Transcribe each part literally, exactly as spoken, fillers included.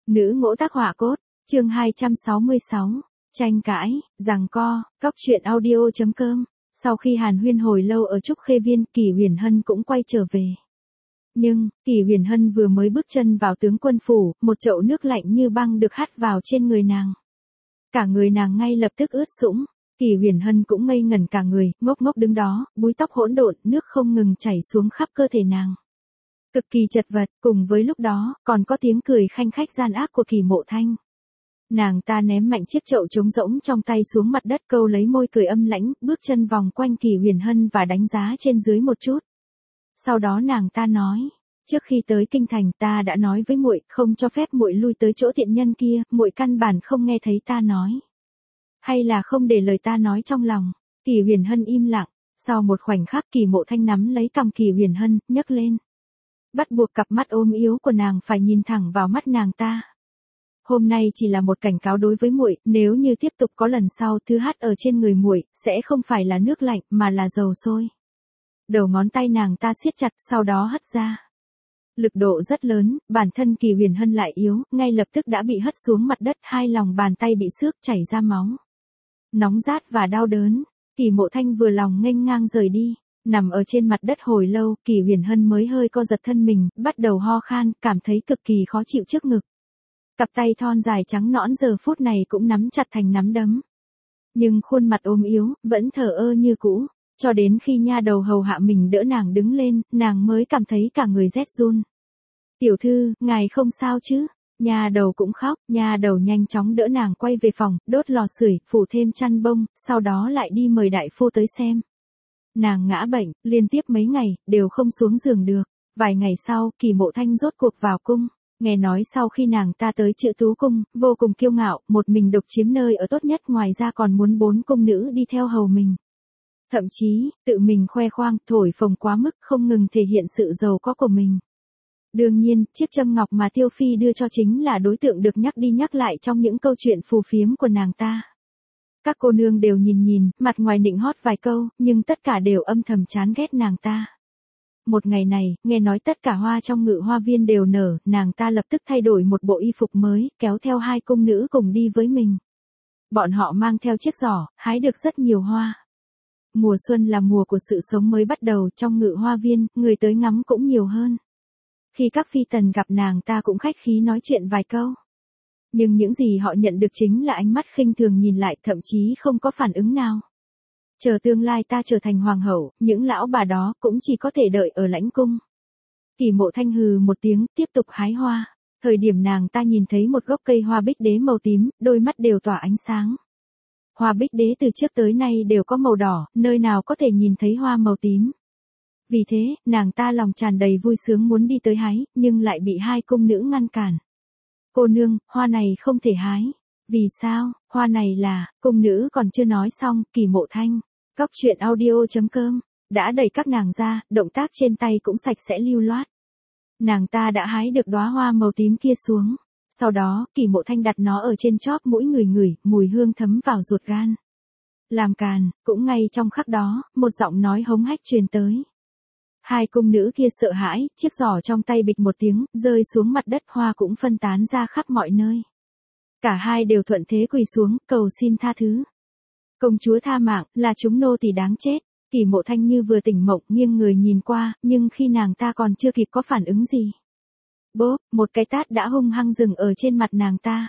Nữ ngỗ tác họa cốt, chương hai trăm sáu mươi sáu, tranh cãi, giằng co, cóc truyện audio.com. Sau khi hàn huyên hồi lâu ở Trúc Khê Viên, Kỷ Huyền Hân cũng quay trở về. Nhưng, Kỷ Huyền Hân vừa mới bước chân vào tướng quân phủ, một chậu nước lạnh như băng được hắt vào trên người nàng. Cả người nàng ngay lập tức ướt sũng, Kỷ Huyền Hân cũng ngây ngẩn cả người, ngốc ngốc đứng đó, búi tóc hỗn độn, nước không ngừng chảy xuống khắp cơ thể nàng. Cực kỳ chật vật, cùng với lúc đó, còn có tiếng cười khanh khách gian ác của Kỷ Mộ Thanh. Nàng ta ném mạnh chiếc chậu trống rỗng trong tay xuống mặt đất, câu lấy môi cười âm lãnh, bước chân vòng quanh Kỷ Huyền Hân và đánh giá trên dưới một chút. Sau đó nàng ta nói, trước khi tới kinh thành ta đã nói với muội, không cho phép muội lui tới chỗ tiện nhân kia, muội căn bản không nghe thấy ta nói. Hay là không để lời ta nói trong lòng. Kỷ Huyền Hân im lặng, sau một khoảnh khắc Kỷ Mộ Thanh nắm lấy cằm Kỷ Huyền Hân, nhấc lên. Bắt buộc cặp mắt ôm yếu của nàng phải nhìn thẳng vào mắt nàng ta. Hôm nay chỉ là một cảnh cáo đối với muội, nếu như tiếp tục có lần sau, thứ hắt ở trên người muội sẽ không phải là nước lạnh mà là dầu sôi. Đầu ngón tay nàng ta siết chặt, sau đó hất ra. Lực độ rất lớn, bản thân Kỷ Huyền Hân lại yếu, ngay lập tức đã bị hất xuống mặt đất, hai lòng bàn tay bị xước chảy ra máu. Nóng rát và đau đớn, Kỷ Mộ Thanh vừa lòng nghênh ngang rời đi. Nằm ở trên mặt đất hồi lâu, Kỷ Huyền Hân mới hơi co giật thân mình, bắt đầu ho khan, cảm thấy cực kỳ khó chịu trước ngực. Cặp tay thon dài trắng nõn giờ phút này cũng nắm chặt thành nắm đấm. Nhưng khuôn mặt ốm yếu, vẫn thờ ơ như cũ, cho đến khi nha đầu hầu hạ mình đỡ nàng đứng lên, nàng mới cảm thấy cả người rét run. Tiểu thư, ngài không sao chứ? Nha đầu cũng khóc, nha đầu nhanh chóng đỡ nàng quay về phòng, đốt lò sưởi, phủ thêm chăn bông, sau đó lại đi mời đại phu tới xem. Nàng ngã bệnh, liên tiếp mấy ngày, đều không xuống giường được. Vài ngày sau, Kỷ Mộ Thanh rốt cuộc vào cung. Nghe nói sau khi nàng ta tới Chữ Tú Cung, vô cùng kiêu ngạo, một mình độc chiếm nơi ở tốt nhất, ngoài ra còn muốn bốn cung nữ đi theo hầu mình. Thậm chí, tự mình khoe khoang, thổi phồng quá mức, không ngừng thể hiện sự giàu có của mình. Đương nhiên, chiếc châm ngọc mà Tiêu Phi đưa cho chính là đối tượng được nhắc đi nhắc lại trong những câu chuyện phù phiếm của nàng ta. Các cô nương đều nhìn nhìn, mặt ngoài nịnh hót vài câu, nhưng tất cả đều âm thầm chán ghét nàng ta. Một ngày này, nghe nói tất cả hoa trong Ngự Hoa Viên đều nở, nàng ta lập tức thay đổi một bộ y phục mới, kéo theo hai cung nữ cùng đi với mình. Bọn họ mang theo chiếc giỏ, hái được rất nhiều hoa. Mùa xuân là mùa của sự sống mới bắt đầu, trong Ngự Hoa Viên, người tới ngắm cũng nhiều hơn. Khi các phi tần gặp nàng ta cũng khách khí nói chuyện vài câu. Nhưng những gì họ nhận được chính là ánh mắt khinh thường nhìn lại, thậm chí không có phản ứng nào. Chờ tương lai ta trở thành hoàng hậu, những lão bà đó cũng chỉ có thể đợi ở lãnh cung. Kỷ Mộ Thanh hừ một tiếng, tiếp tục hái hoa. Thời điểm nàng ta nhìn thấy một gốc cây hoa bích đế màu tím, đôi mắt đều tỏa ánh sáng. Hoa bích đế từ trước tới nay đều có màu đỏ, nơi nào có thể nhìn thấy hoa màu tím. Vì thế, nàng ta lòng tràn đầy vui sướng muốn đi tới hái, nhưng lại bị hai cung nữ ngăn cản. Cô nương, hoa này không thể hái. Vì sao? Hoa này là, cung nữ còn chưa nói xong, Kỷ Mộ Thanh, cóc truyện audio.com, đã đẩy các nàng ra, động tác trên tay cũng sạch sẽ lưu loát. Nàng ta đã hái được đóa hoa màu tím kia xuống. Sau đó, Kỷ Mộ Thanh đặt nó ở trên chóp mũi người ngửi, mùi hương thấm vào ruột gan. Làm càn, cũng ngay trong khắc đó, một giọng nói hống hách truyền tới. Hai cung nữ kia sợ hãi, chiếc giỏ trong tay bịch một tiếng, rơi xuống mặt đất, hoa cũng phân tán ra khắp mọi nơi. Cả hai đều thuận thế quỳ xuống, cầu xin tha thứ. Công chúa tha mạng, là chúng nô tỳ đáng chết. Kỷ Mộ Thanh như vừa tỉnh mộng, nghiêng người nhìn qua, nhưng khi nàng ta còn chưa kịp có phản ứng gì. Bốp, một cái tát đã hung hăng dừng ở trên mặt nàng ta.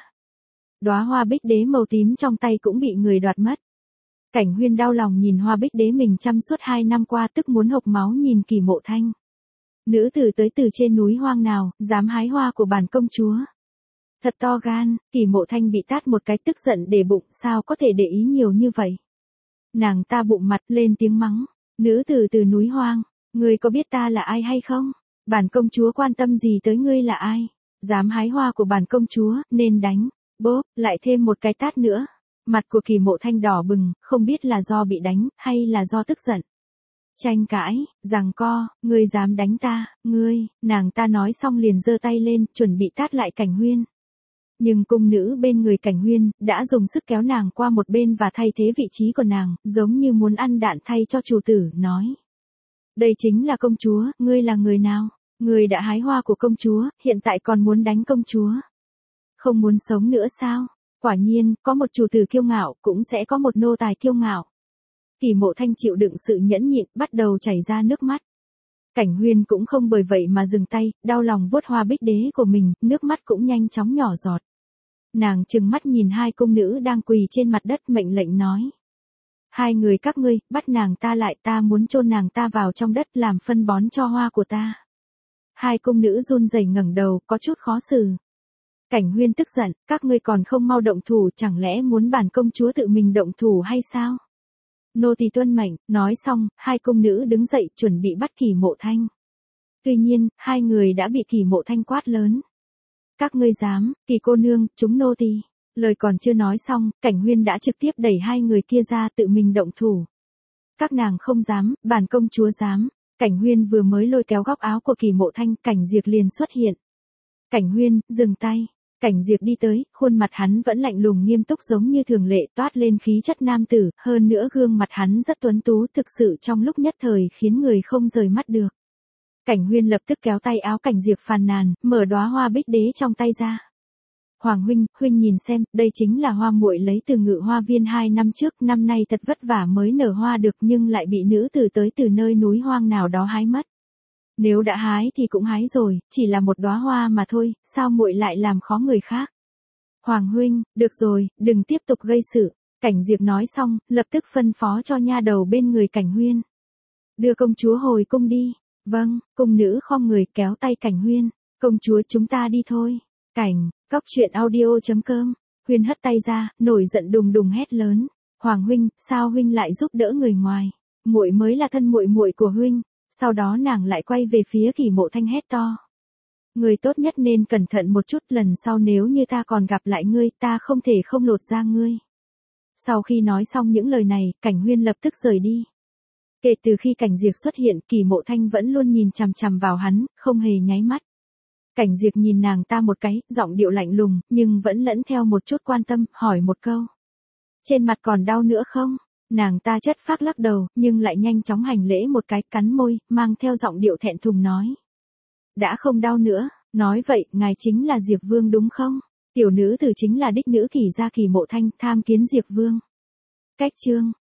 Đóa hoa bích đế màu tím trong tay cũng bị người đoạt mất. Cảnh Huyên đau lòng nhìn hoa bích đế mình chăm suốt hai năm qua, tức muốn hộc máu nhìn Kỷ Mộ Thanh. Nữ tử tới từ trên núi hoang nào, dám hái hoa của bản công chúa. Thật to gan, Kỷ Mộ Thanh bị tát một cái, tức giận để bụng, sao có thể để ý nhiều như vậy. Nàng ta bụng mặt lên tiếng mắng, nữ tử từ núi hoang, ngươi có biết ta là ai hay không? Bản công chúa quan tâm gì tới ngươi là ai? Dám hái hoa của bản công chúa, nên đánh. Bốp, lại thêm một cái tát nữa. Mặt của Kỷ Mộ Thanh đỏ bừng, không biết là do bị đánh, hay là do tức giận. Tranh cãi, giằng co, ngươi dám đánh ta, ngươi, nàng ta nói xong liền giơ tay lên, chuẩn bị tát lại Cảnh Huyên. Nhưng cung nữ bên người Cảnh Huyên, đã dùng sức kéo nàng qua một bên và thay thế vị trí của nàng, giống như muốn ăn đạn thay cho chủ tử, nói. Đây chính là công chúa, ngươi là người nào? Ngươi đã hái hoa của công chúa, hiện tại còn muốn đánh công chúa. Không muốn sống nữa sao? Quả nhiên, có một chủ tử kiêu ngạo, cũng sẽ có một nô tài kiêu ngạo. Kỳ Mộ Thanh chịu đựng sự nhẫn nhịn, bắt đầu chảy ra nước mắt. Cảnh Huyên cũng không bởi vậy mà dừng tay, đau lòng vuốt hoa bích đế của mình, nước mắt cũng nhanh chóng nhỏ giọt. Nàng trừng mắt nhìn hai cung nữ đang quỳ trên mặt đất, mệnh lệnh nói. Hai người các ngươi, bắt nàng ta lại, ta muốn chôn nàng ta vào trong đất làm phân bón cho hoa của ta. Hai cung nữ run rẩy ngẩng đầu, có chút khó xử. Cảnh Huyên tức giận, các ngươi còn không mau động thủ, chẳng lẽ muốn bản công chúa tự mình động thủ hay sao? Nô tỳ tuân mệnh. Nói xong, hai cung nữ đứng dậy chuẩn bị bắt Kỳ Mộ Thanh. Tuy nhiên, hai người đã bị Kỳ Mộ Thanh quát lớn. Các ngươi dám, Kỳ cô nương, chúng nô tỳ. Lời còn chưa nói xong, Cảnh Huyên đã trực tiếp đẩy hai người kia ra tự mình động thủ. Các nàng không dám, bản công chúa dám. Cảnh Huyên vừa mới lôi kéo góc áo của Kỳ Mộ Thanh, Cảnh Diệp liền xuất hiện. Cảnh Huyên, dừng tay. Cảnh Diệp đi tới, khuôn mặt hắn vẫn lạnh lùng nghiêm túc giống như thường lệ, toát lên khí chất nam tử, hơn nữa gương mặt hắn rất tuấn tú, thực sự trong lúc nhất thời khiến người không rời mắt được. Cảnh Huyên lập tức kéo tay áo Cảnh Diệp phàn nàn, mở đóa hoa bích đế trong tay ra. Hoàng huynh, huynh nhìn xem, đây chính là hoa muội lấy từ Ngự Hoa Viên hai năm trước, năm nay thật vất vả mới nở hoa được nhưng lại bị nữ tử tới từ nơi núi hoang nào đó hái mất. Nếu đã hái thì cũng hái rồi, chỉ là một đóa hoa mà thôi, sao muội lại làm khó người khác? Hoàng huynh, được rồi, đừng tiếp tục gây sự. Cảnh Diệp nói xong, lập tức phân phó cho nha đầu bên người Cảnh Huyên. Đưa công chúa hồi cung đi. Vâng, cung nữ khom người kéo tay Cảnh Huyên. Công chúa chúng ta đi thôi. Cảnh, Cóc Truyện Audio chấm com. Huyên hất tay ra, nổi giận đùng đùng hét lớn. Hoàng huynh, sao huynh lại giúp đỡ người ngoài? Muội mới là thân muội muội của huynh. Sau đó nàng lại quay về phía Kỳ Mộ Thanh hét to. Người tốt nhất nên cẩn thận một chút, lần sau nếu như ta còn gặp lại ngươi, ta không thể không lột da ngươi. Sau khi nói xong những lời này, Cảnh Huyên lập tức rời đi. Kể từ khi Cảnh Diệp xuất hiện, Kỳ Mộ Thanh vẫn luôn nhìn chằm chằm vào hắn, không hề nháy mắt. Cảnh Diệp nhìn nàng ta một cái, giọng điệu lạnh lùng, nhưng vẫn lẫn theo một chút quan tâm, hỏi một câu. Trên mặt còn đau nữa không? Nàng ta chất phác lắc đầu, nhưng lại nhanh chóng hành lễ một cái, cắn môi, mang theo giọng điệu thẹn thùng nói. Đã không đau nữa, nói vậy, ngài chính là Diệp Vương đúng không? Tiểu nữ tử chính là đích nữ Kỳ gia Kỳ Mộ Thanh, tham kiến Diệp Vương. Cách chương